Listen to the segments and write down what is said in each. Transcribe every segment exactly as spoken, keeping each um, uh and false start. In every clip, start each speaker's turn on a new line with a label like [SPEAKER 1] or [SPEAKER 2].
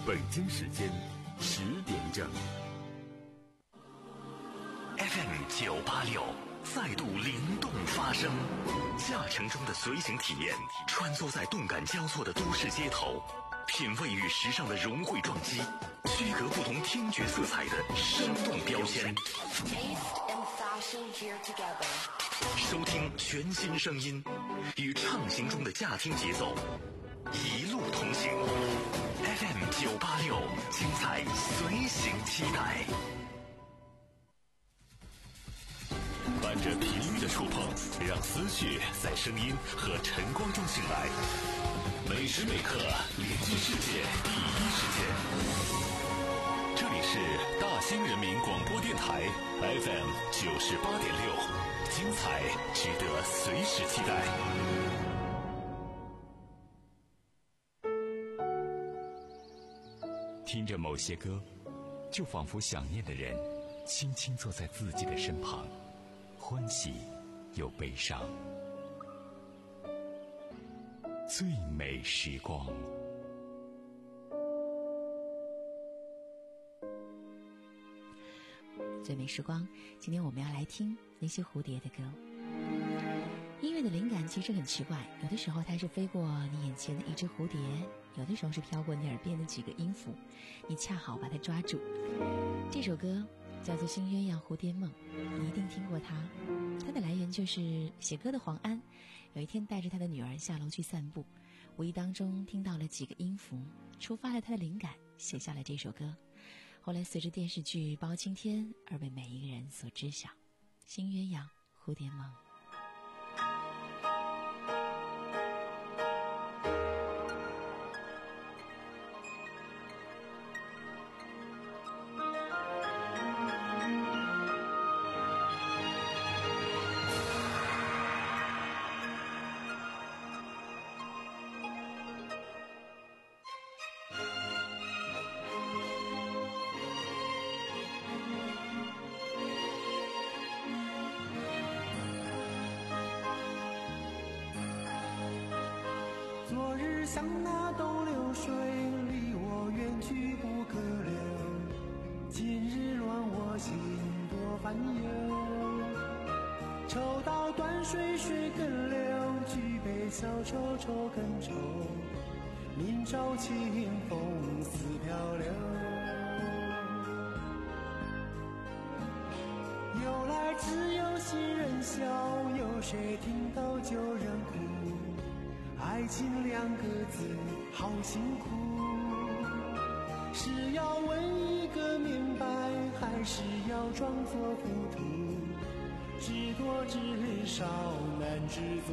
[SPEAKER 1] 北京时间十点整。
[SPEAKER 2] F M 九八六再度灵动发声，驾乘中的随行体验，穿梭在动感交错的都市街头，品味与时尚的融汇撞击，区隔不同听觉色彩的生动标签。收听全新声音，与畅行中的驾听节奏，一路同行。F M 九八六，精彩随行期待。伴着频率的触碰，让思绪在声音和晨光中醒来。每时每刻连接世界第一时间。这里是大兴人民广播电台 F M 九十八点六，精彩值得随时期待。
[SPEAKER 3] 听着某些歌，就仿佛想念的人轻轻坐在自己的身旁，欢喜又悲伤。最美时光。
[SPEAKER 4] 最美时光，今天我们要来听那些蝴蝶的歌。音乐的灵感其实很奇怪，有的时候它是飞过你眼前的一只蝴蝶，有的时候是飘过你耳边的几个音符，你恰好把它抓住。这首歌叫做《新鸳鸯蝴蝶梦》，你一定听过它。它的来源就是写歌的黄安，有一天带着他的女儿下楼去散步，无意当中听到了几个音符，触发了他的灵感，写下了这首歌。后来随着电视剧《包青天》而被每一个人所知晓。新鸳鸯蝴蝶梦。
[SPEAKER 5] 像那东流水，离我远去不可留。今日乱我心多烦忧。抽刀断水水更流，举杯消愁愁更愁。明朝清风似飘流。由来只有新人笑，有谁听到旧人哭？爱情两个字好辛苦，是要问一个明白，还是要装作糊涂？知多知少难知足。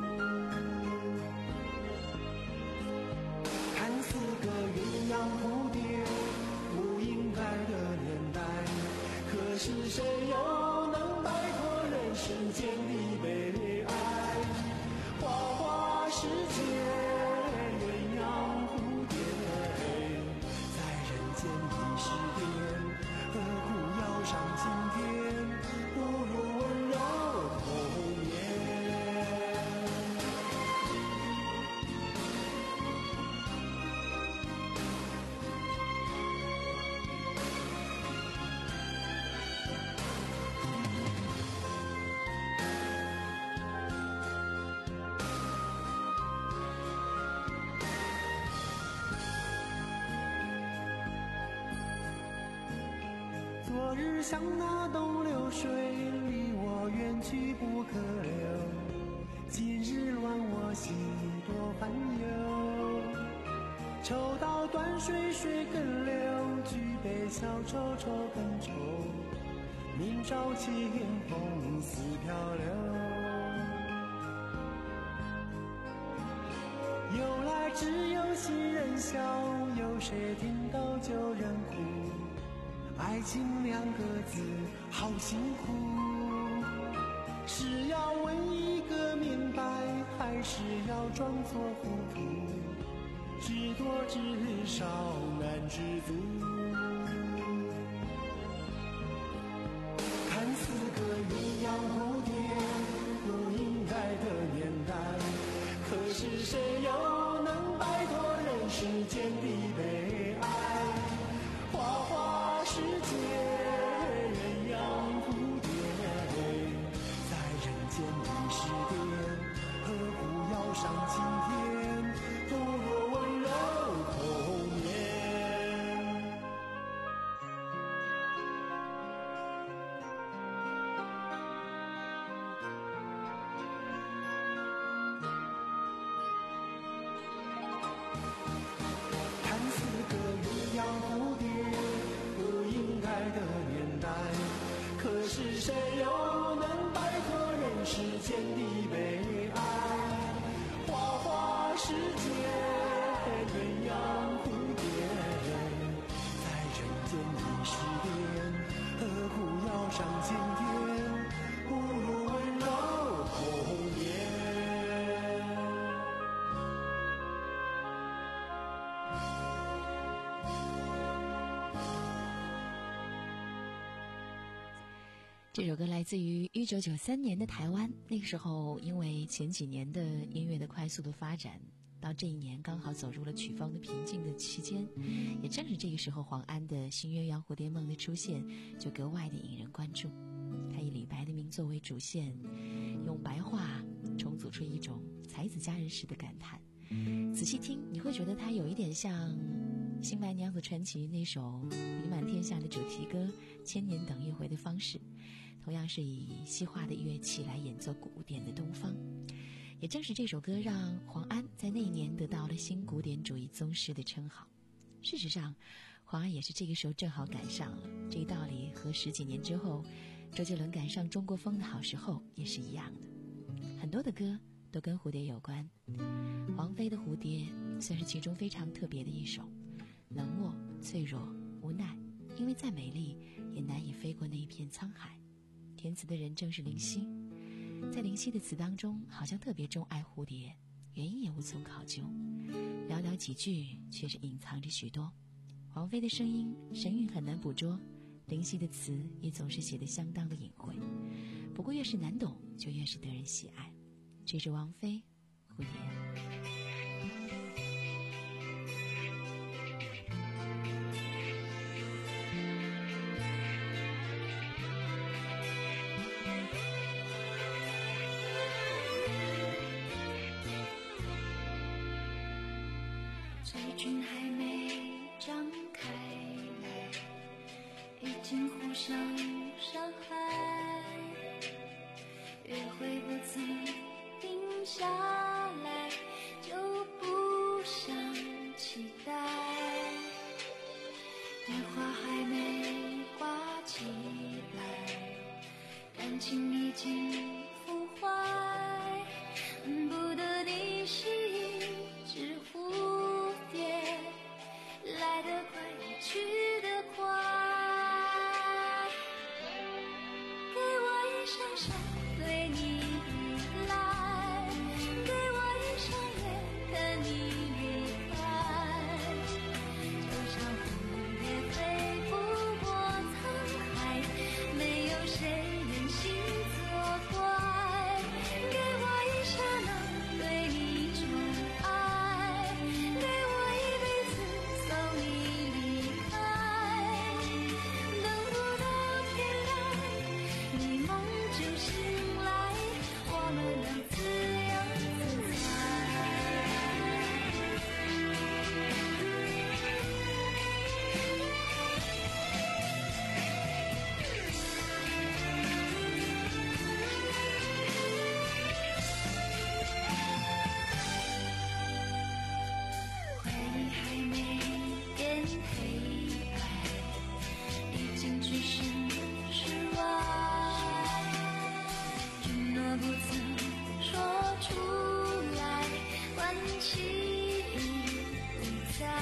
[SPEAKER 5] 看似个鸳鸯蝴蝶，不应该的年代，可是谁又能摆脱人世间的悲哀？花花世界，鸳鸯蝴蝶，在人间的诗篇，何苦要上青天？不如温柔红颜。昨日像那东流水，离我远去不可留。今日乱我心多烦忧。抽刀断水水更流，举杯消愁愁更愁。明朝清风似飘流。由来只有新人笑，有谁听到旧人哭？爱情两个字好辛苦，是要问一个明白，还是要装作糊涂？知多知少难知足。看似个鸳鸯蝴蝶，不应该的年代，可是谁又能摆脱人世间的悲哀？ 上今天，不如温柔童年。
[SPEAKER 4] 这首歌来自于一九九三年的台湾，那个时候因为前几年的音乐的快速的发展，到这一年刚好走入了曲风的平静的期间，也正是这个时候黄安的《新鸳鸯蝴蝶梦》的出现就格外的引人关注。他以李白的名作为主线，用白话重组出一种才子佳人时的感叹。仔细听你会觉得他有一点像《新白娘子传奇》那首名满天下的主题歌《千年等一回》的方式，同样是以西化的乐器来演奏古典的东方。也正是这首歌让黄安在那一年得到了新古典主义宗师的称号。事实上黄安也是这个时候正好赶上了，这一道理和十几年之后周杰伦赶上中国风的好时候也是一样的。很多的歌都跟蝴蝶有关，王菲的《蝴蝶》算是其中非常特别的一首，冷漠、脆弱、无奈，因为再美丽也难以飞过那一片沧海。填词的人正是林夕，在林夕的词当中好像特别钟爱蝴蝶，原因也无从考究，寥寥几句却是隐藏着许多。王菲的声音神韵很难捕捉，林夕的词也总是写得相当的隐晦，不过越是难懂就越是得人喜爱。这是王菲《蝴蝶》。
[SPEAKER 6] 嘴唇还没张开来，已经互相伤害，约会不曾定下来，就不想期待，电话还没挂起来，感情已经腐坏，恨不得你是一只蝴蝶，来得快也去得快，给我一双手对你依赖，给我一双眼看你离开，就像蝴蝶飞不过沧海，没有谁忍心作怪，给我一刹那对你宠爱，给我一辈子送你离开，等不到天亮你梦就醒来，我们能自由自在。回忆还没变黑白，已经置身事外，承诺不曾说出来，关系不在，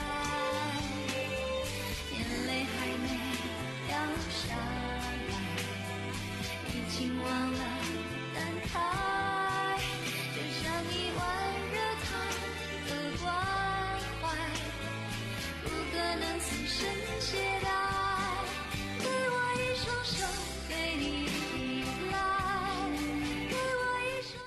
[SPEAKER 6] 眼泪还没掉下来，已经忘了感慨，就像一碗热汤的关怀，不可能随身携带，给我一双手对你依赖，给我一双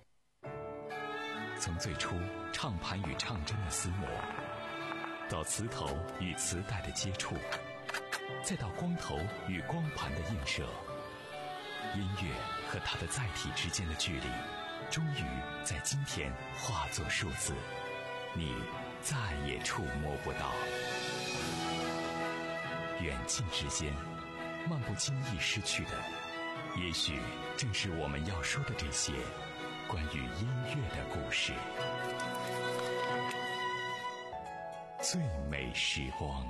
[SPEAKER 6] 眼。
[SPEAKER 3] 从最初唱盘与唱针的厮磨，到磁头与磁带的接触，再到光头与光盘的映射，音乐和它的载体之间的距离，终于在今天化作数字，你再也触摸不到。远近之间，漫不经意失去的，也许正是我们要说的这些关于音乐的故事。最美时光。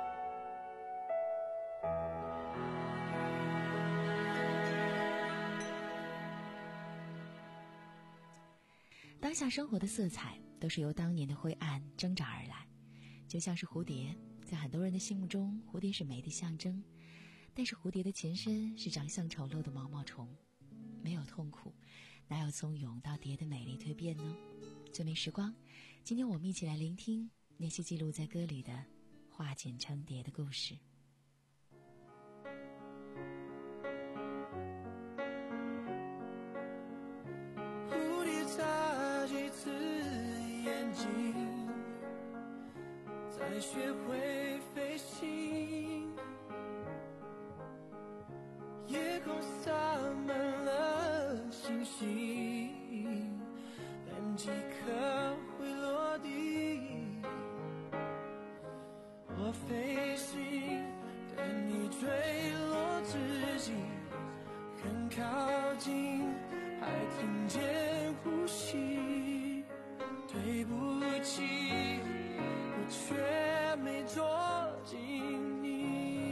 [SPEAKER 4] 当下生活的色彩都是由当年的灰暗挣扎而来，就像是蝴蝶，在很多人的心目中，蝴蝶是美的象征。 但是蝴蝶的前身是长相丑陋的毛毛虫，没有痛苦，哪有从蛹到蝶的美丽蜕变呢？最美时光，今天我们一起来聆听那些记录在歌里的化茧成蝶的故事。
[SPEAKER 5] 蝴蝶眨几次眼睛，才学会飞行。夜空洒满了星星，但几颗会落地。我飞行，等你坠落之际，很靠近，还听见呼吸。对不起，我却没捉紧你。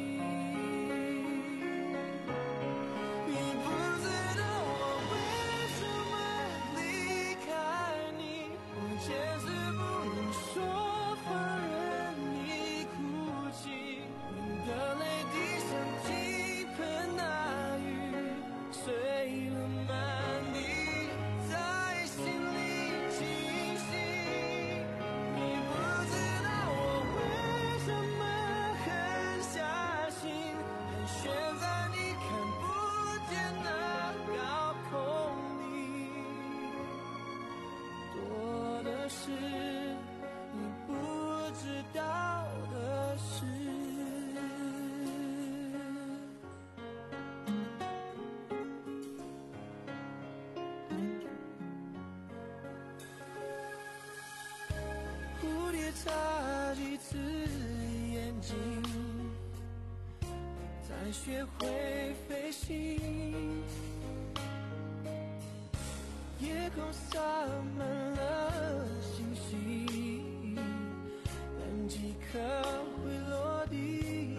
[SPEAKER 5] 你不知道我为什么离开你，我坚持不能说放任你哭泣。你的泪滴像倾盆大雨，碎了满地，在心里清晰。你不知道我为什么狠下心，盘旋在你看不见的高空里，多的是你不知道的事。蝴蝶眨几次眼睛，才学会飞行。夜空洒满了星星，但几颗会落地。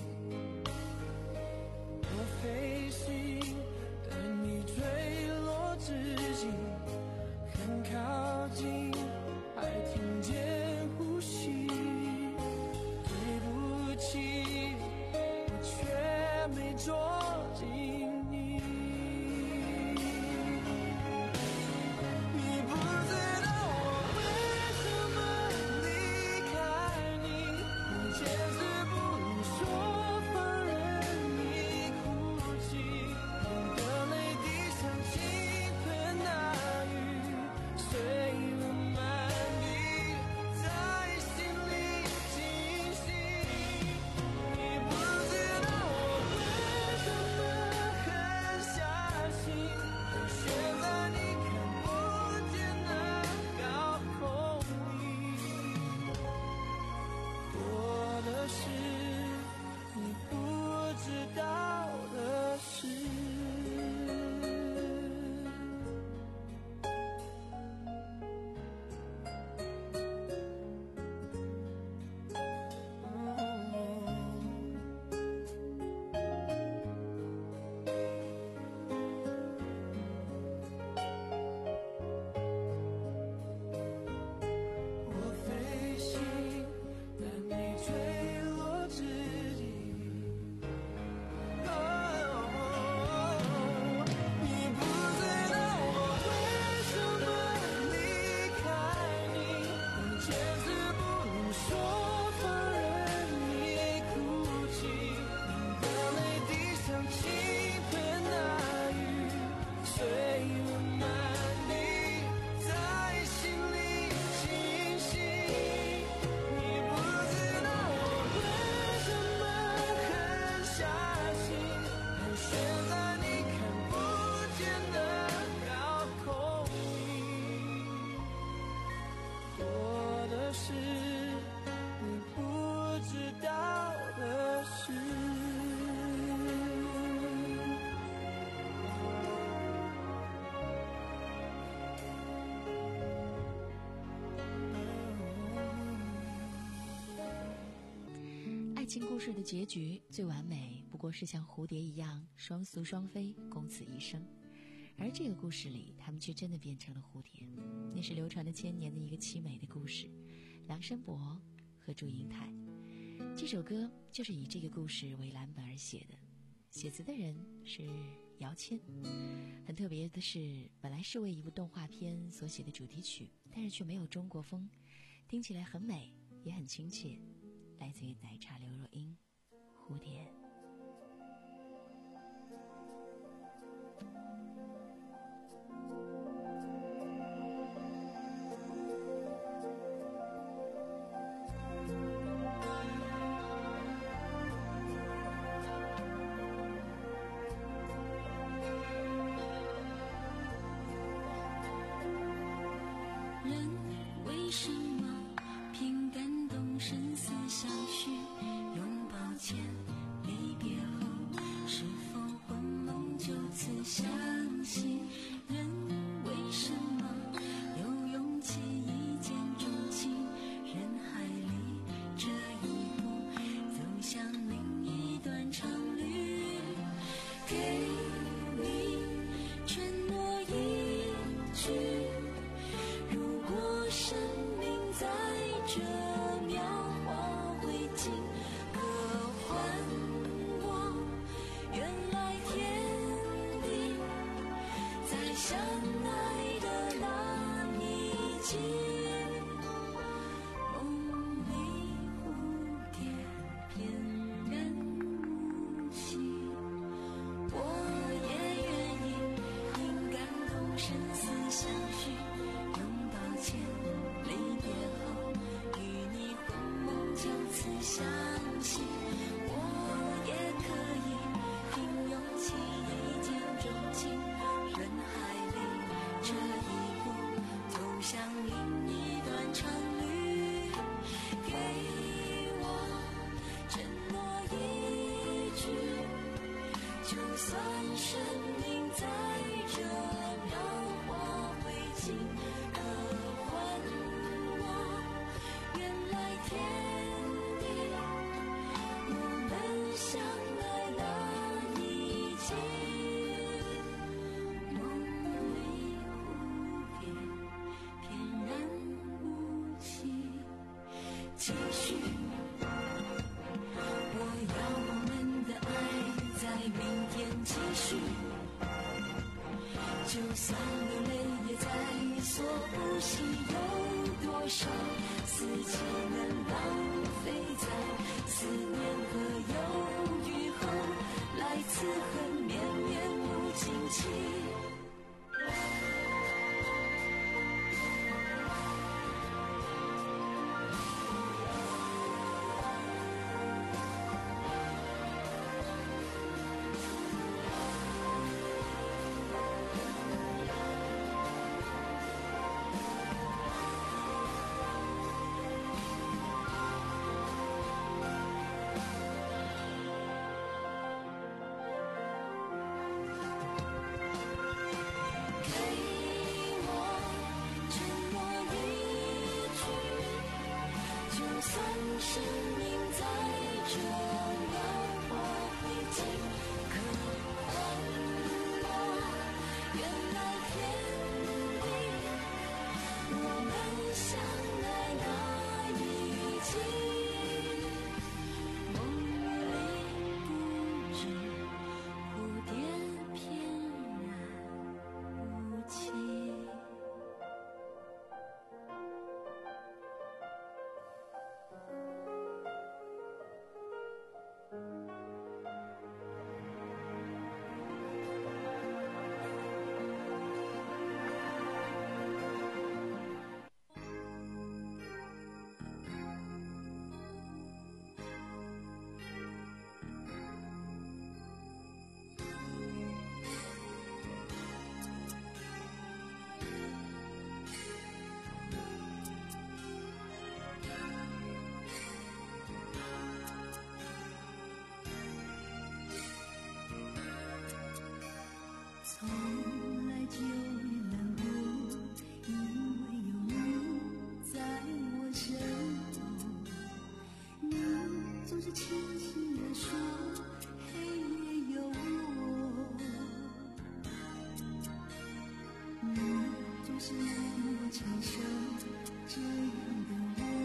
[SPEAKER 5] 我飞行，等你坠落之际，很靠近，还听见呼吸。对不起，我却没捉紧你。你不知道我为什么离开你，我坚持不能说放任你哭泣。你的泪滴像倾盆大雨，碎了满地，在心里清晰。你不知道我为什么狠下心，盘旋在你看不见的高空里，多的是你不知道的事。我飞行，但你坠落之际，哦，你不知道我为什么离开你，我坚持不能说放任你哭泣。你的泪滴像倾盆大雨，碎了满地，在心里清晰。你不知道我为什么狠下心，盘旋在你看不见的高空里，多的是你不知道的事。
[SPEAKER 4] 爱情故事的结局最完美，不过是像蝴蝶一样双宿双飞，共此一生。而这个故事里，他们却真的变成了蝴蝶。那是流传了千年的一个凄美的故事，梁山伯和祝英台。这首歌就是以这个故事为蓝本而写的， 写词的人是姚谦。很特别的是，本来是为一部动画片所写的主题曲，但是却没有中国风，听起来很美也很亲切，来自于奶茶刘若英《蝴蝶》。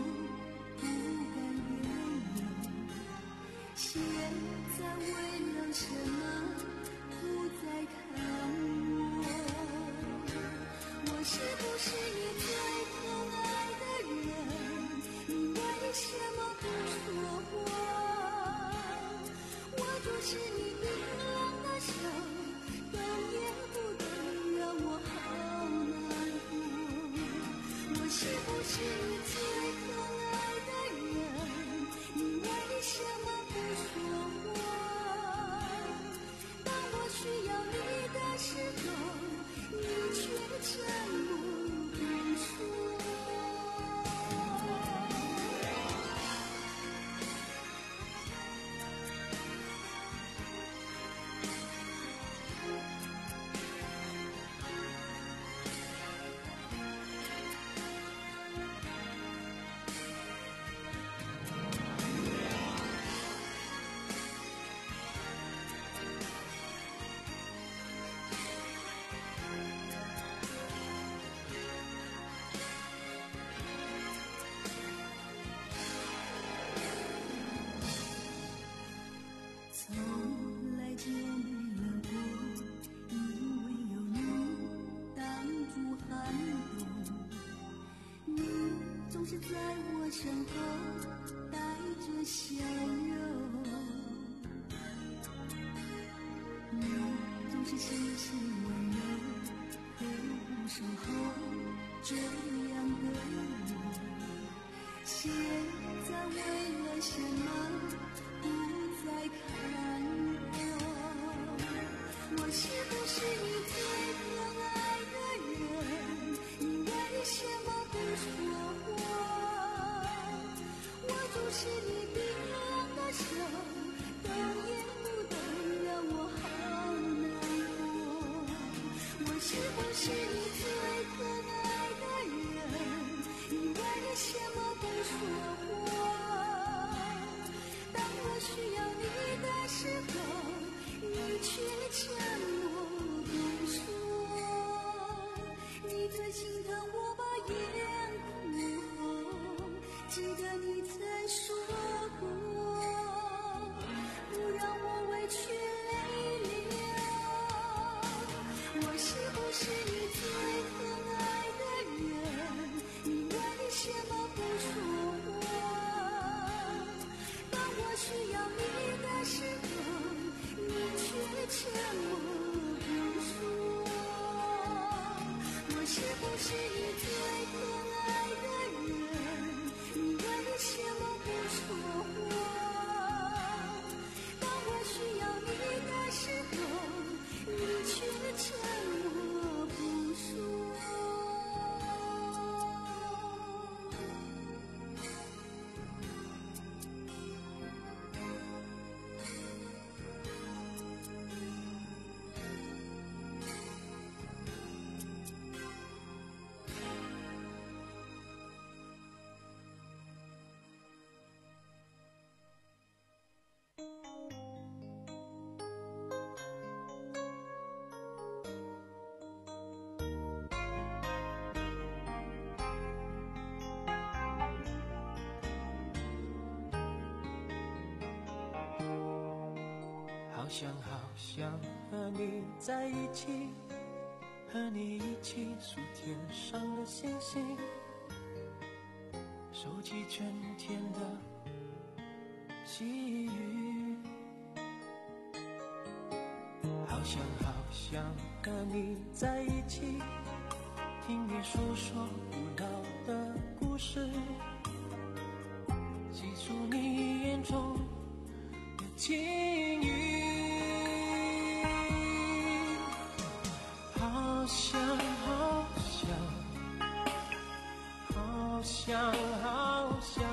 [SPEAKER 6] 现在为了为什么不再看我？我是不是你最疼爱的人？你为什么不说话？我就是你冰冷的手，动也不动，让我好难过。我是不是你最疼爱的人？你为什么不说话？当我需要你的时候，你却沉默不说。从来就没冷过，因为有你挡住寒冬。你总是在我身后带着笑容，你总是细心温柔，呵护守候这样的我。现在为了什么不再看我？我是不是你最疼爱的人？你为什么不说话？我就是你冰冷的手，动也不动，让我好难过。我是不是你最疼爱的人？你为什么不说话？当我需要你的时候，你却沉默不说。你最心疼我把眼哭红，记得你曾说过，不让我委屈泪流。我是不是你最疼爱的人？你为什么不说话？当我需要你的时候，你却沉默不说。我是不是你最疼爱的人？你为什么不说话？当我需要你的时候，你却沉默不说。
[SPEAKER 5] 好想好想和你在一起，和你一起数天上的星星，收集春天的细雨。好想好想和你在一起，听你诉说古老的故事，细数你眼中的情谊。好想好想好想好想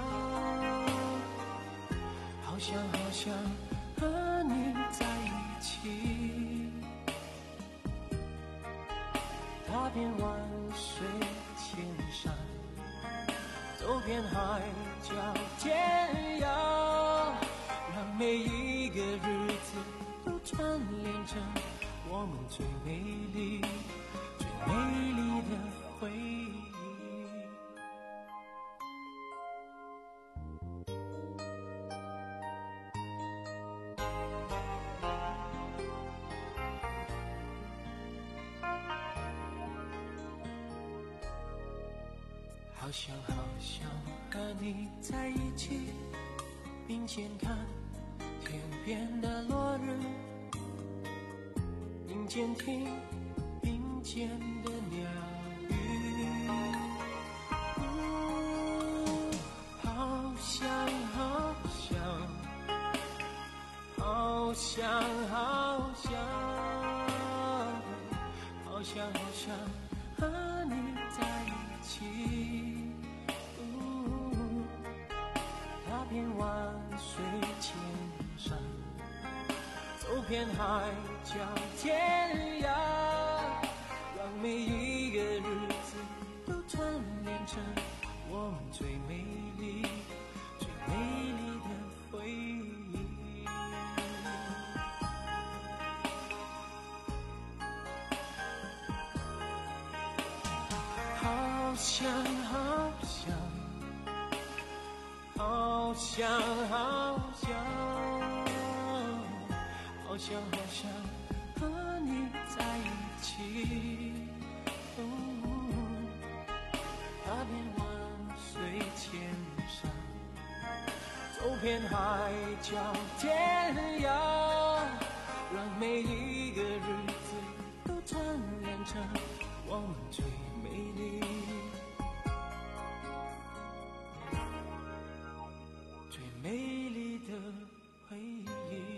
[SPEAKER 5] 好想好想和你在一起，踏遍万水千山，走遍海角天涯，让每一个日子都串联成我们最美丽最美丽的回忆。 好想好想和你在一起，并肩看天边的落日，并肩听并肩的鸟语，嗯，好想好想好想好想好想好想和你在一起，嗯，踏遍万水千山，走遍海角天涯，让每一个日子都串联成我们最美丽最美丽的回忆。好想好想好想好想好想好想和你在一起，嗯，踏遍万水千山，走遍海角天涯，让每一个日子都串联成我们最美丽最美丽的回忆。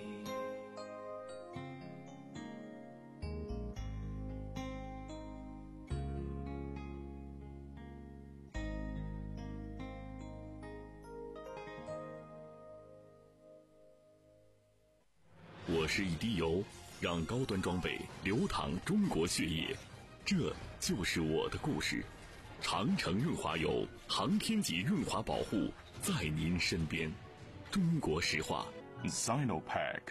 [SPEAKER 2] 我是一滴油，让高端装备流淌中国血液，这就是我的故事。长城润滑油，航天级润滑保护，在您身边。中国石化
[SPEAKER 7] Sinopack。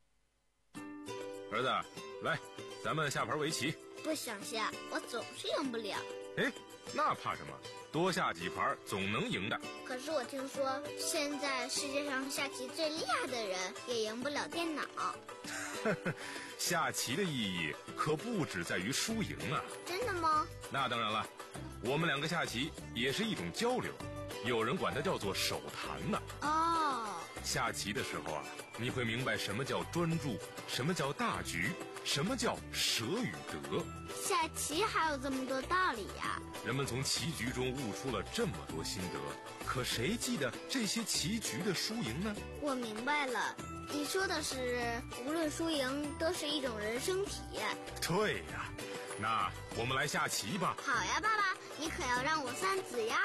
[SPEAKER 8] 儿子，来，咱们下盘围棋。
[SPEAKER 9] 不想下，我总是赢不了。
[SPEAKER 8] 哎，那怕什么？多下几盘总能赢的。
[SPEAKER 9] 可是我听说，现在世界上下棋最厉害的人也赢不了电脑。
[SPEAKER 8] 下棋的意义可不只在于输赢啊。
[SPEAKER 9] 真的吗？
[SPEAKER 8] 那当然了，我们两个下棋也是一种交流，有人管它叫做手谈呢。
[SPEAKER 9] 哦，
[SPEAKER 8] 下棋的时候啊，你会明白什么叫专注，什么叫大局，什么叫舍与得。
[SPEAKER 9] 下棋还有这么多道理呀！
[SPEAKER 8] 人们从棋局中悟出了这么多心得，可谁记得这些棋局的输赢呢？
[SPEAKER 9] 我明白了，你说的是无论输赢都是一种人生体验。
[SPEAKER 8] 对呀，那我们来下棋吧。
[SPEAKER 9] 好呀，爸爸，你可要让我三子呀。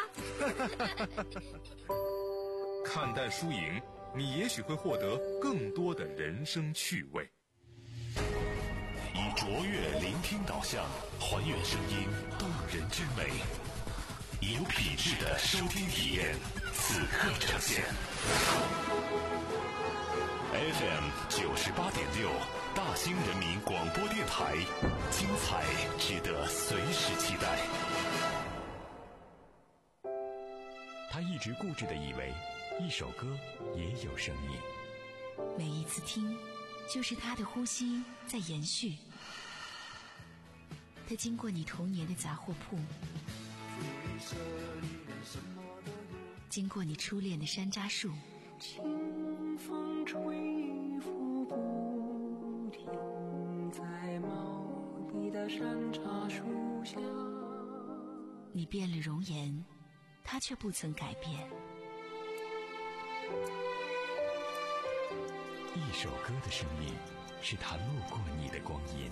[SPEAKER 8] 看淡输赢，你也许会获得更多的人生趣味。
[SPEAKER 2] 以卓越聆听导向，还原声音动人之美，以有品质的收听体验，此刻呈现。F M 九十八点六，大兴人民广播电台，精彩值得随时期待。
[SPEAKER 3] 他一直固执地以为，一首歌也有生命。
[SPEAKER 4] 每一次听，就是他的呼吸在延续。他经过你童年的杂货铺，经过你初恋的山楂树，
[SPEAKER 5] 清风吹拂不停，在茂密的山茶树下。
[SPEAKER 4] 你变了容颜，他却不曾改变。
[SPEAKER 3] 一首歌的生命，是他路过你的光阴。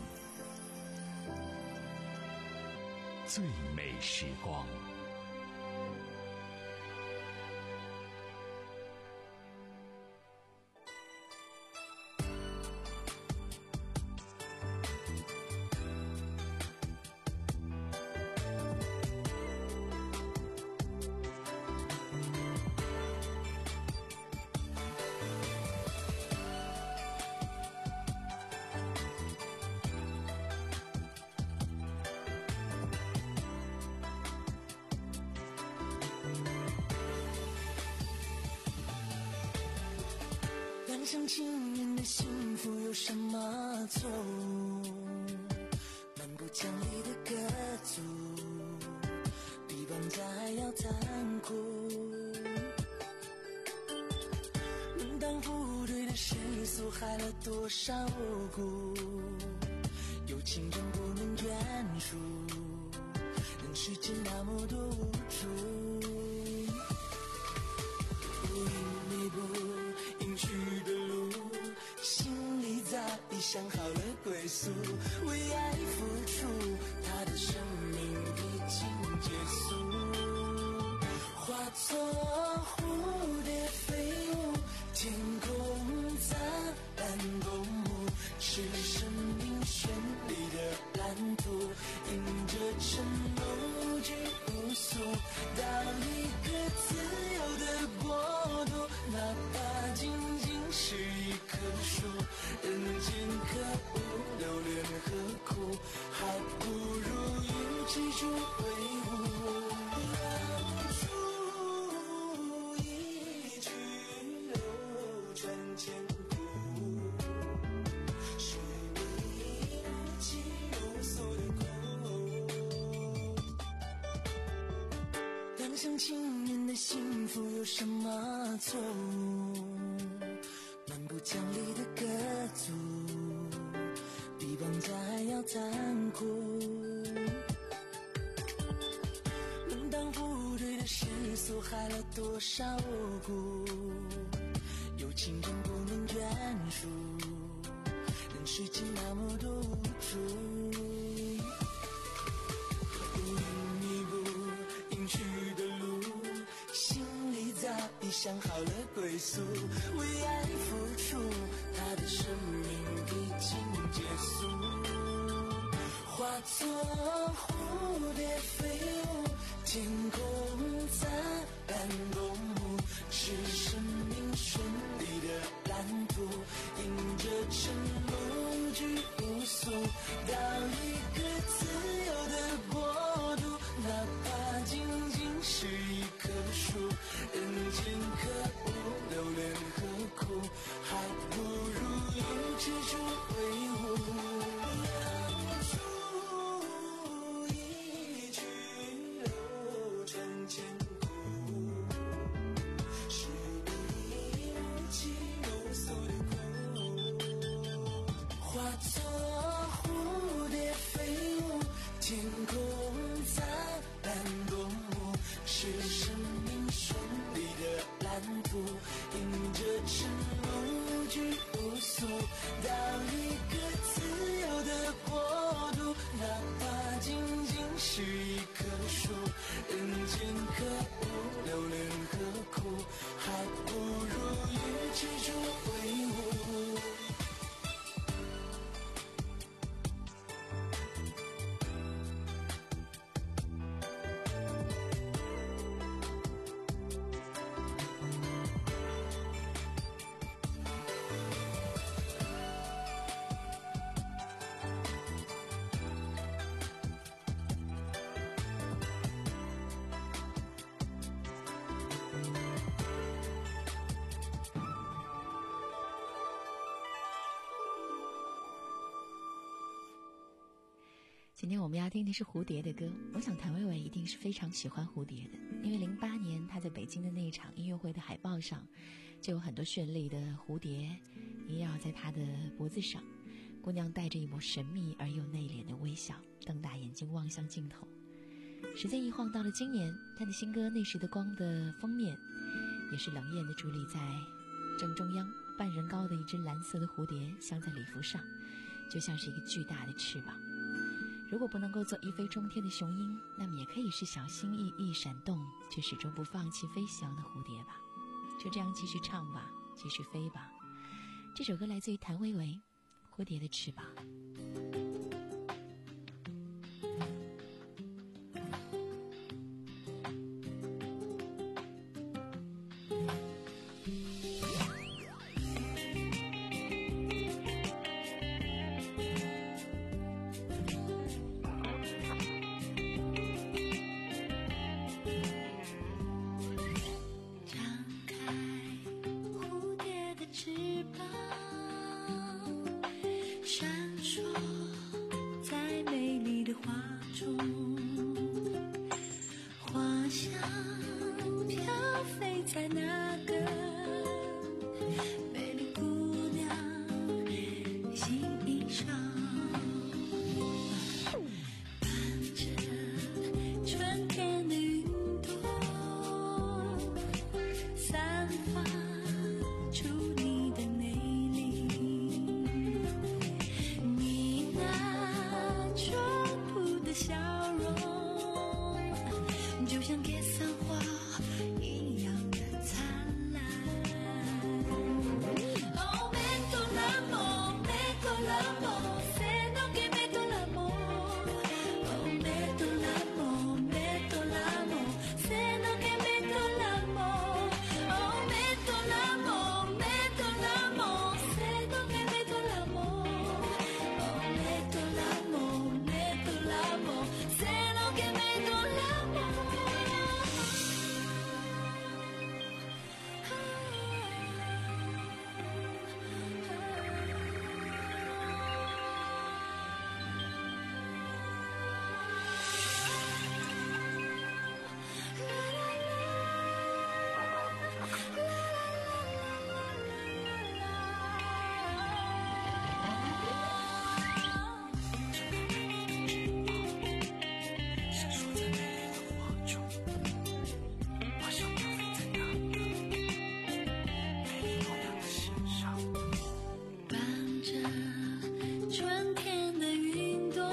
[SPEAKER 3] 最美时光。
[SPEAKER 5] 单身情人的幸福有什么错误？蛮不讲理的歌族，比绑在摇要残酷。门当户对的世俗害了多少无辜，有情人不能眷属，人世间那么多无助。不应你不应去的路，心里早已想好了归宿，为爱付出，他的生命已经结束。化作蝴蝶飞舞，天空灿烂公墓，是生命绚丽的蓝图，迎着晨露去无数，到一个自由的国度，哪怕仅仅是一棵树，人间可无留恋何苦，还不如与之主为伍。树一曲流传千古，水里无期无所的苦。两厢情愿的幸福有什么错误？蛮不讲理的歌族，比绑架还要残酷。门当户对的世俗害了多少无辜，有情人不能眷属，人世间那么多无助。不应你不应去的路，心里早已想好了归宿，为爱付出，他的生命已经结束。化作蝴蝶飞舞，天空灿烂公墓，是生命绚丽的蓝图，迎着晨露去无数，到一个自由的国度，哪怕仅仅是一棵树，人间可无留恋何苦，还不如与之主为伍。树一曲流传千古，是你无期无所的苦。化作蝴蝶飞舞，天空灿烂公墓，是生命绚丽的蓝图，迎着晨露去无数，到一个自由的国度，哪怕仅仅是一棵树，人间可无留恋何苦，还不如与之主为伍。
[SPEAKER 4] 今天我们要听的是蝴蝶的歌，我想谭维维一定是非常喜欢蝴蝶的，因为零八年他在北京的那一场音乐会的海报上，就有很多绚丽的蝴蝶萦绕在他的脖子上，姑娘带着一抹神秘而又内敛的微笑，瞪大眼睛望向镜头。时间一晃到了今年，他的新歌《那时的光》的封面，也是冷艳的伫立在正中央，半人高的一只蓝色的蝴蝶镶在礼服上，就像是一个巨大的翅膀。如果不能够做一飞冲天的雄鹰，那么也可以是小心翼翼闪动却始终不放弃飞翔的蝴蝶吧。就这样继续唱吧，继续飞吧。这首歌来自于谭维维，《蝴蝶的翅膀》。
[SPEAKER 6] 翅膀闪烁。 美丽姑娘的新衣裳，伴着春天的云朵，散发出你的美丽。你那淳朴的笑容，就像格桑花一样的灿烂。Oh, metto l'amore, metto l'amore, se non che metto l'amore. Oh, metto l'amore, metto l'amore, se non che metto l'amore. Oh, metto l'amore, metto l'amore, se non che metto l'amore. Oh, metto l'amore, metto l'amore, se non che metto l'amore. 伴着春天的云朵，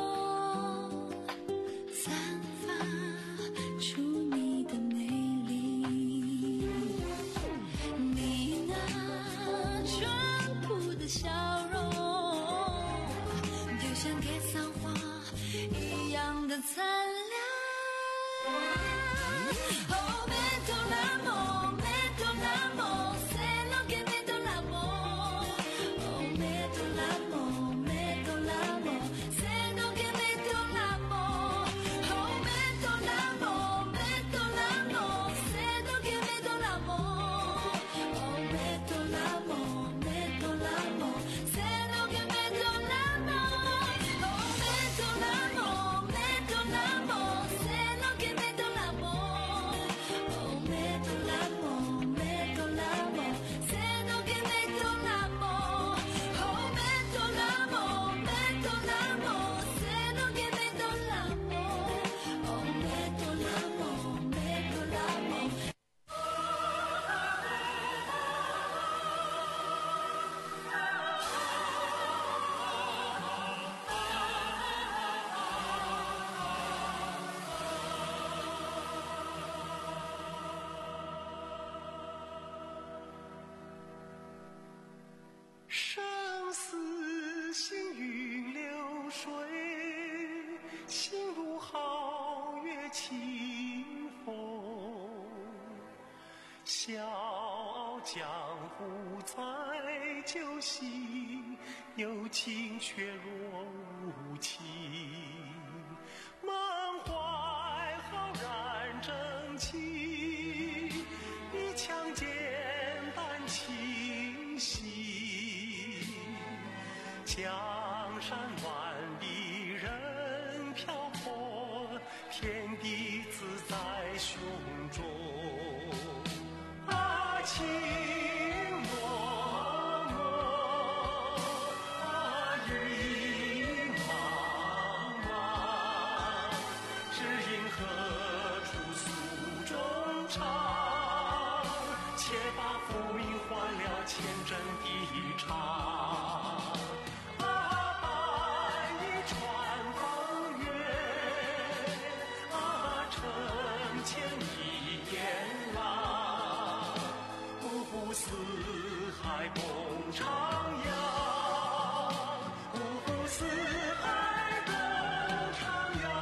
[SPEAKER 6] 散发出你的美丽。你那淳朴的笑容，就像格桑花一样的灿烂。Oh, metto l'amore, metto l'amore, se non che metto l'amore. Oh, metto l'amore, metto l'amore, se non che metto l'amore. Oh, metto l'amore, metto l'amore, se non che metto l'amore. Oh, metto l'amore, metto l'amore, se non che metto l'amore. Oh, metto l'amore, metto l'amore, se non che metto l'amore. Oh, metto l'amore, metto l'amore, se non che metto l'amore. Oh, metto l'amore, metto l'amore, se non che metto l'amore. Oh, metto l'amore, metto l'amore.
[SPEAKER 5] 生死行云流水，心如皓月清风。笑傲江湖在酒醒，有情却若无情。满怀浩然正气，一枪简单清晰。江山万里人漂泊，天地自在胸中。啊，情脉脉，啊，云茫茫，只因何处诉衷肠？且把浮云换了千真的长。四海共徜徉，五湖四海共徜徉。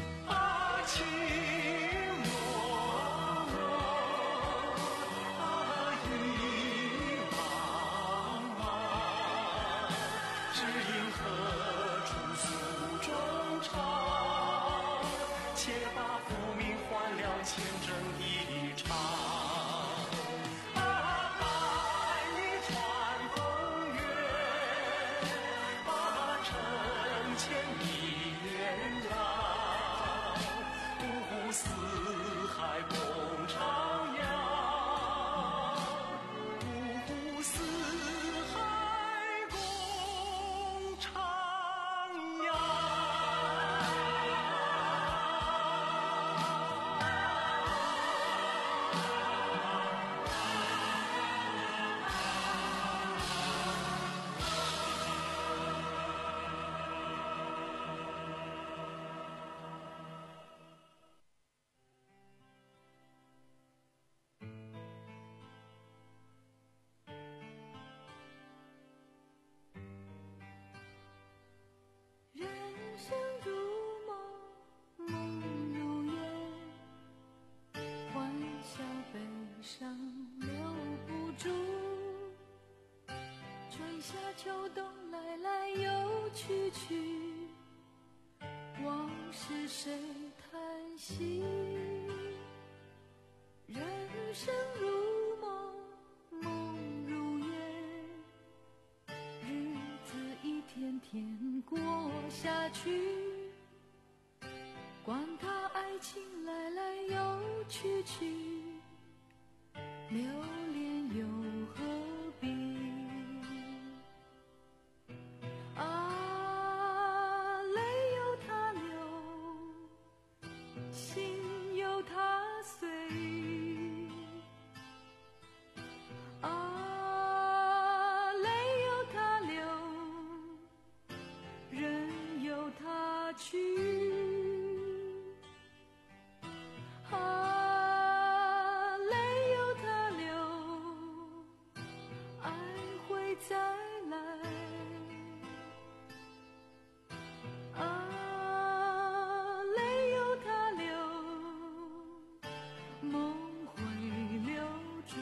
[SPEAKER 5] 啊，情脉脉，啊， 把福名换了千整一场。啊，百里穿风月，啊，城前一连浪，五湖四海共徜徉。
[SPEAKER 6] 秋冬来来又去去，往事谁叹息？人生如梦，梦如烟，日子一天天过下去，管他爱情来来又去去，留恋又何必？啊，泪由它流，心由它碎。啊，泪由它流，人由它去。啊，泪由它流，爱会再来。啊，泪由它流，梦会留住。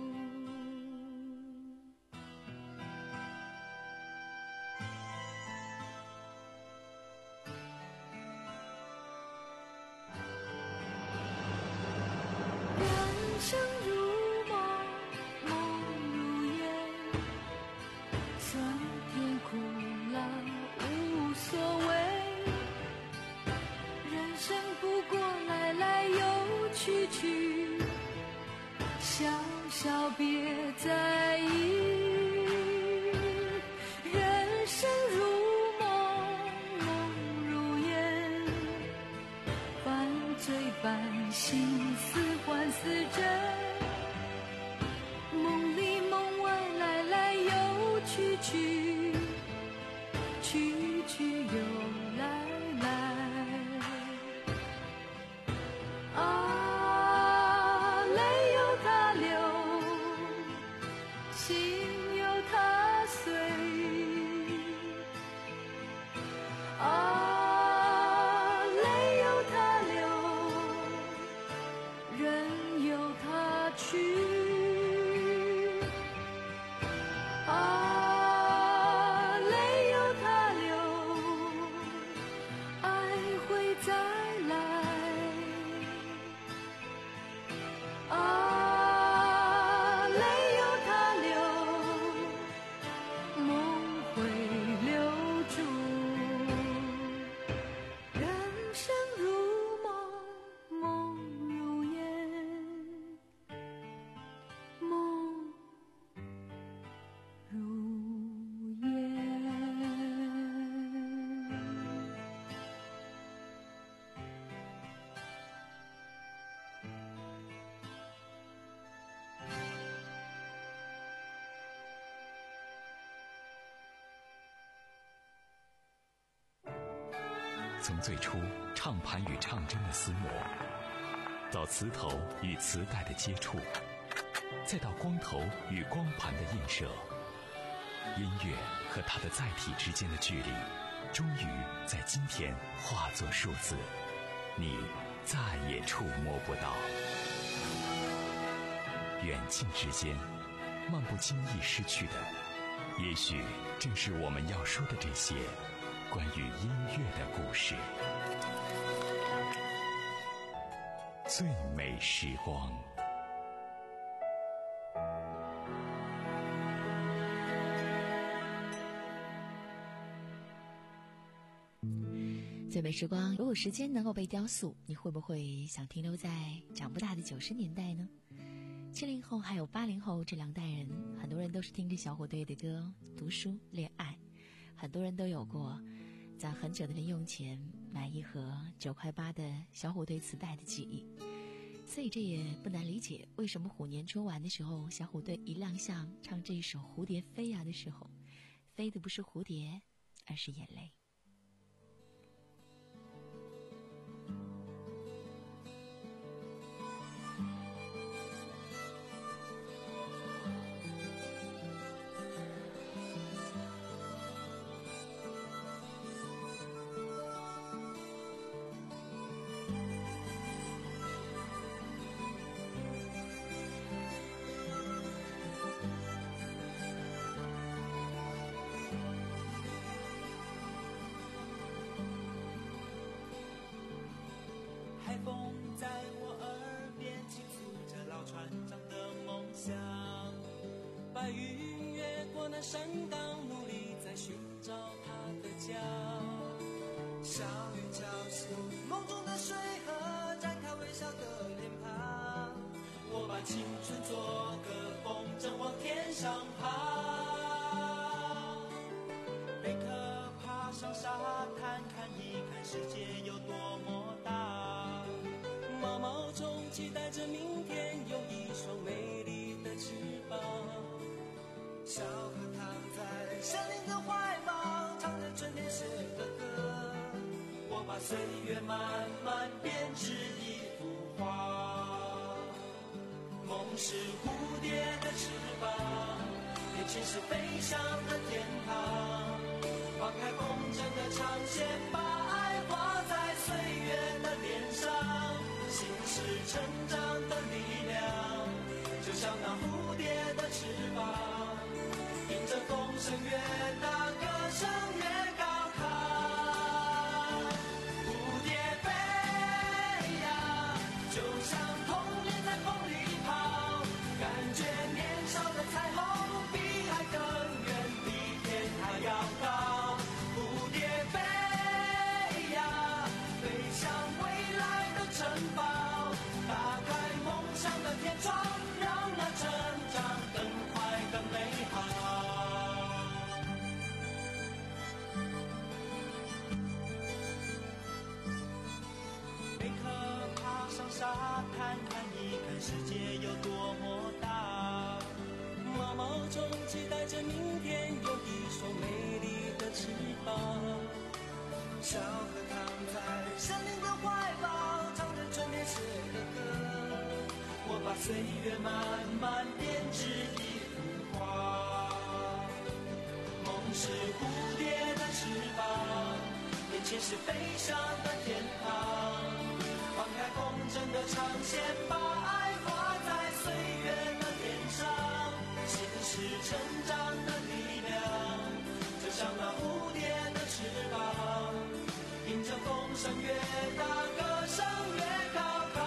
[SPEAKER 6] 人生如梦，梦如烟，酸甜苦辣无所谓，人生不过来来又去去，笑笑别在意。人生如梦，梦如烟，犯罪般心思换似真，梦里梦外来来又去去，去去又来来。啊，泪由它流，心由它碎。啊，泪由它流，人由它去。啊，泪由它流，爱会再来。啊，泪由它流，梦会留住。人生如梦，梦如烟，梦如烟。
[SPEAKER 3] 从最初唱盘与唱针的厮磨，到磁头与磁带的接触，再到光头与光盘的映射，音乐和它的载体之间的距离，终于在今天化作数字，你再也触摸不到。远近之间，漫不经意失去的，也许正是我们要说的这些关于音乐的故事。 最美时光。
[SPEAKER 4] 最美时光，如果时间能够被雕塑，你会不会想停留在长不大的九十年代呢？七零后还有八零后这两代人，很多人都是听着小虎队的歌读书恋爱，很多人都有过在很久的零用钱买一盒九块八的小虎队磁带的记忆。所以这也不难理解，为什么虎年春晚的时候，小虎队一亮相唱这一首《蝴蝶飞呀》的时候，飞的不是蝴蝶，而是眼泪。
[SPEAKER 5] 海风在我耳边倾诉着老船长的梦想，白云越过那山岗，努力在寻找他的家。小雨敲醒梦中的水河，展开微笑的脸庞。我把青春做个风筝往天上爬，贝壳爬上沙滩，看一看世界有多么大。毛毛虫期待着明天有一双美丽的翅膀。小河躺在森林的怀抱，唱着春天写的歌。我把岁月慢慢编织一幅画。梦是蝴蝶的翅膀，年轻是飞翔的天堂。放开风筝的长线，把爱画在岁月的脸上。心是成长的力量，就像那蝴蝶的翅膀，迎着风声越大，歌声越高亢。蝴蝶飞呀，就像童年在风里跑，感觉年少的彩虹比海更远，比天还要高。蝴蝶飞呀，飞向未来的城堡，打开梦想的天窗，让那成长更快更美好。贝壳爬上沙滩，看一看世界有多么大。毛毛虫期待着明天有一双美丽的翅膀。小河躺在森林的怀抱，唱着春天写的歌。我把岁月慢慢编织一幅画。梦是蝴蝶的翅膀，年轻是飞翔的天堂。放开风筝的长线，把爱画在岁月的脸上。心是成长的力量，就像那蝴蝶的翅膀，迎着风声越大，歌声越高亢。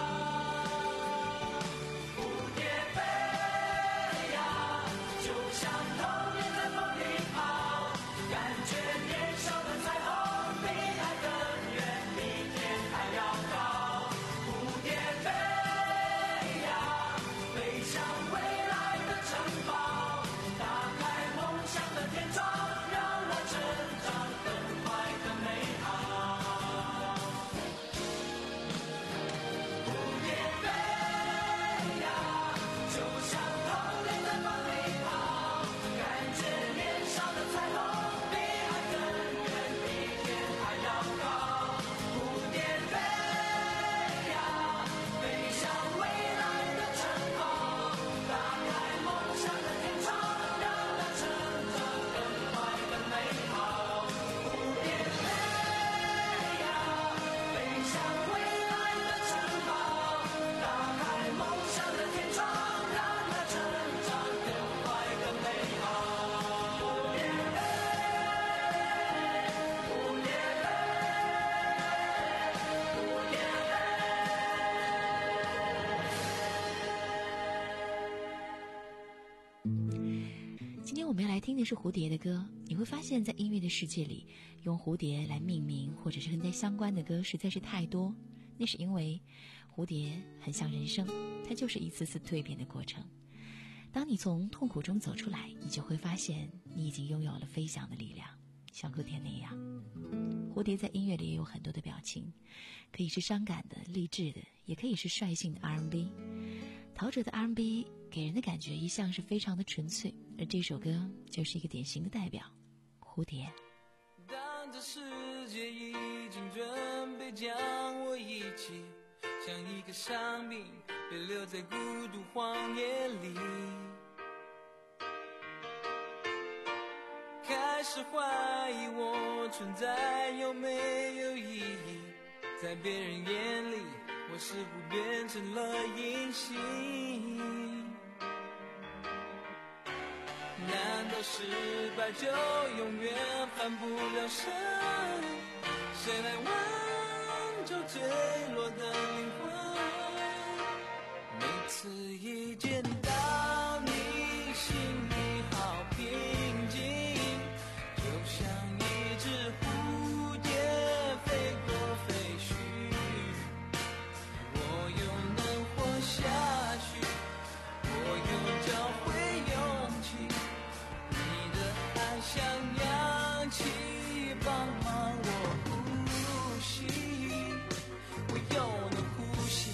[SPEAKER 5] 蝴蝶飞呀，就像童年在风里跑，感觉年少的彩虹比海更远，比天还要高。蝴蝶飞
[SPEAKER 4] 今天我们要来听的是蝴蝶的歌。你会发现在音乐的世界里，用蝴蝶来命名或者是跟它相关的歌实在是太多。那是因为蝴蝶很像人生，它就是一次次蜕变的过程。当你从痛苦中走出来，你就会发现你已经拥有了飞翔的力量，像蝴蝶那样。蝴蝶在音乐里也有很多的表情，可以是伤感的、励志的，也可以是率性的 R and B。 陶喆的 R and B 给人的感觉一向是非常的纯粹，而这首歌就是一个典型的代表，蝴蝶。
[SPEAKER 7] 当这世界已经准备将我遗弃，像一个伤兵被留在孤独荒野里，开始怀疑我存在有没有意义，在别人眼里我似乎变成了隐形。难道失败就永远翻不了身？谁来挽救坠落的灵魂？每次一见到你，心里好平静，就像一只蝴蝶飞过废墟，我又能活下去，我又找回勇气，你的爱像氧气帮忙我呼吸，我又能呼吸，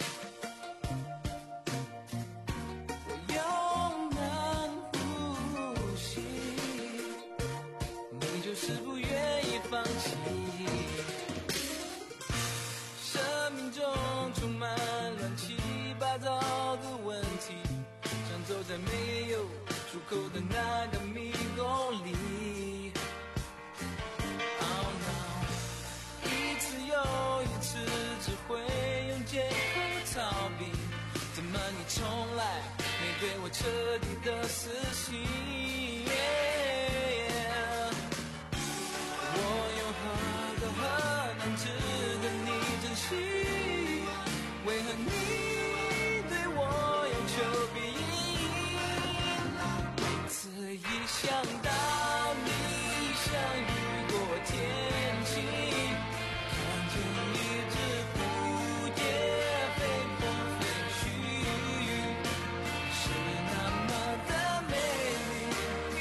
[SPEAKER 7] 我又能呼吸，你就是不愿意放弃。生命中充满乱七八糟的问题，像走在没有出口的那个迷宫里。Oh no， 一次又一次只会用借口逃避，怎么你从来没对我彻底的死心？ Yeah， 我用何德何能值得你珍惜？为何你对我要求必应？每次一想到你像雨过天晴，看见一只蝴蝶飞过废墟，是那么的美丽，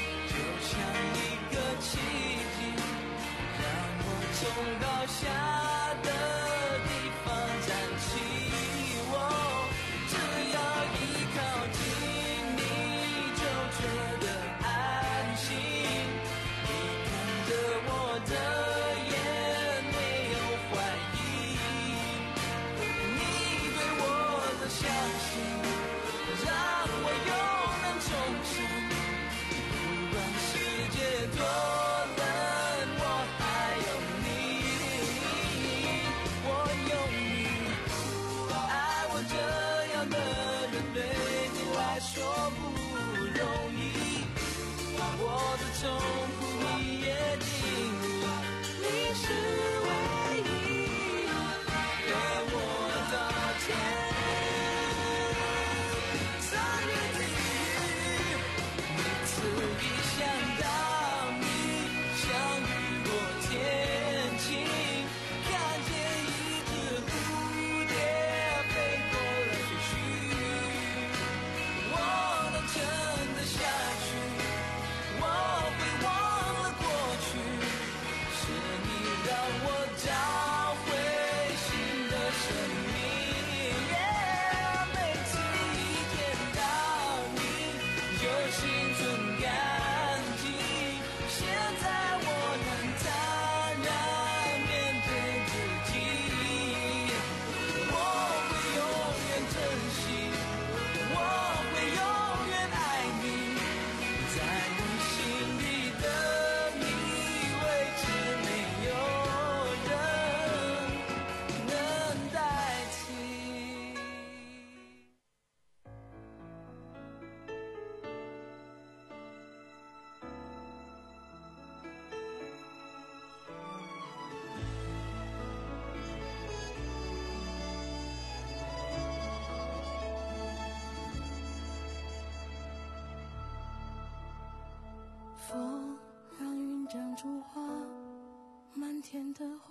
[SPEAKER 5] 风让云长出花，满天的花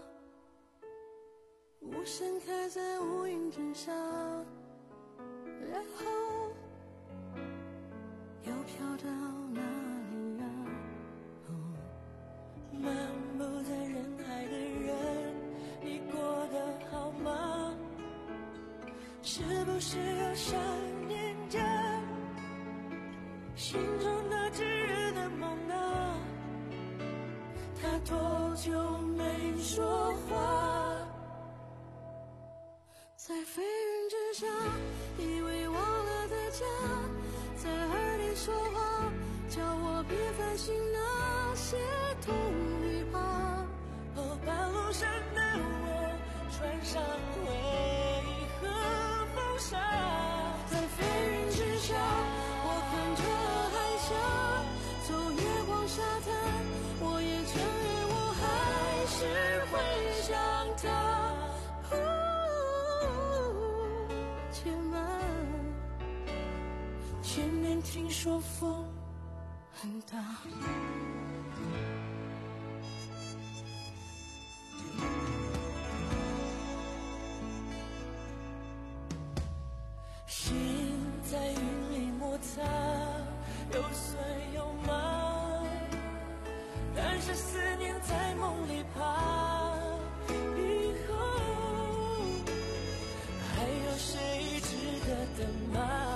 [SPEAKER 5] 无限开在乌云之下，然后又飘到哪里啊？哦，漫步在人海的人，你过得好吗？是不是又想念着心中那炙热的梦啊？他多久没说话？在飞云之下，以为忘了的家，在耳里说话，叫我别烦心那些痛与怕。哦，半路上的我穿上回忆和风沙，在飞云之下，我看着海峡，走月光沙滩，我也承认我还是会想他。前面听说风很大，心在云里摩擦，有酸有麻，但是思念在梦里爬，以后还有谁值得等吗？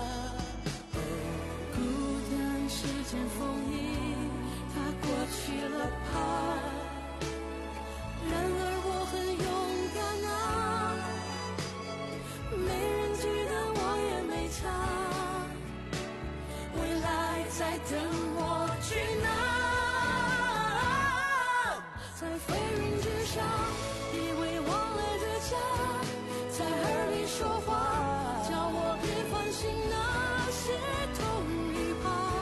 [SPEAKER 5] 时间风衣，它过去了怕，然而我很勇敢啊，没人记得我也没差，未来在等我去拿。在飞云之下，以为忘了的家，在耳里说话，叫我别烦心那些痛与怕。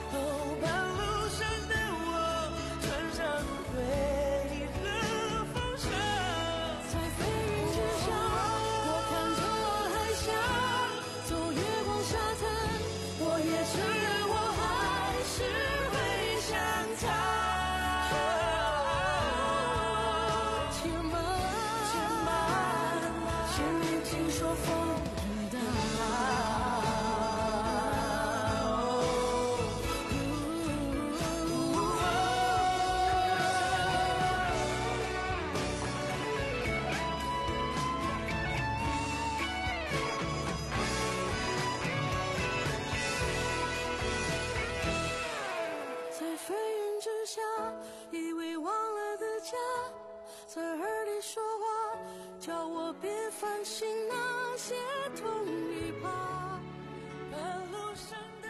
[SPEAKER 5] 以为忘了的家，在耳里说话，叫我别烦心那些痛与怕。半路上的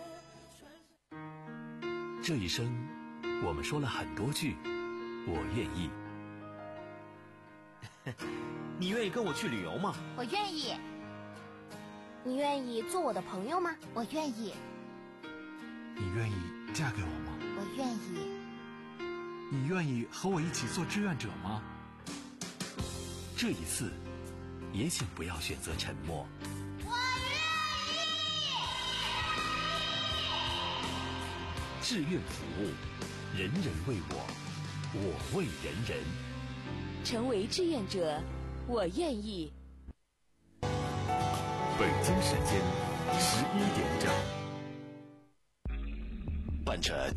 [SPEAKER 5] 我，
[SPEAKER 3] 这一生，我们说了很多句“我愿意”。
[SPEAKER 10] 你愿意跟我去旅游吗？
[SPEAKER 11] 我愿意。你愿意做我的朋友吗？我愿意。
[SPEAKER 12] 你愿意嫁给我吗？
[SPEAKER 11] 我愿意。
[SPEAKER 12] 你愿意和我一起做志愿者吗？
[SPEAKER 3] 这一次，也请不要选择沉默。
[SPEAKER 11] 我愿意。
[SPEAKER 3] 志愿服务，人人为我，我为人人。
[SPEAKER 13] 成为志愿者，我愿意。
[SPEAKER 1] 北京时间十一点整，
[SPEAKER 3] 伴着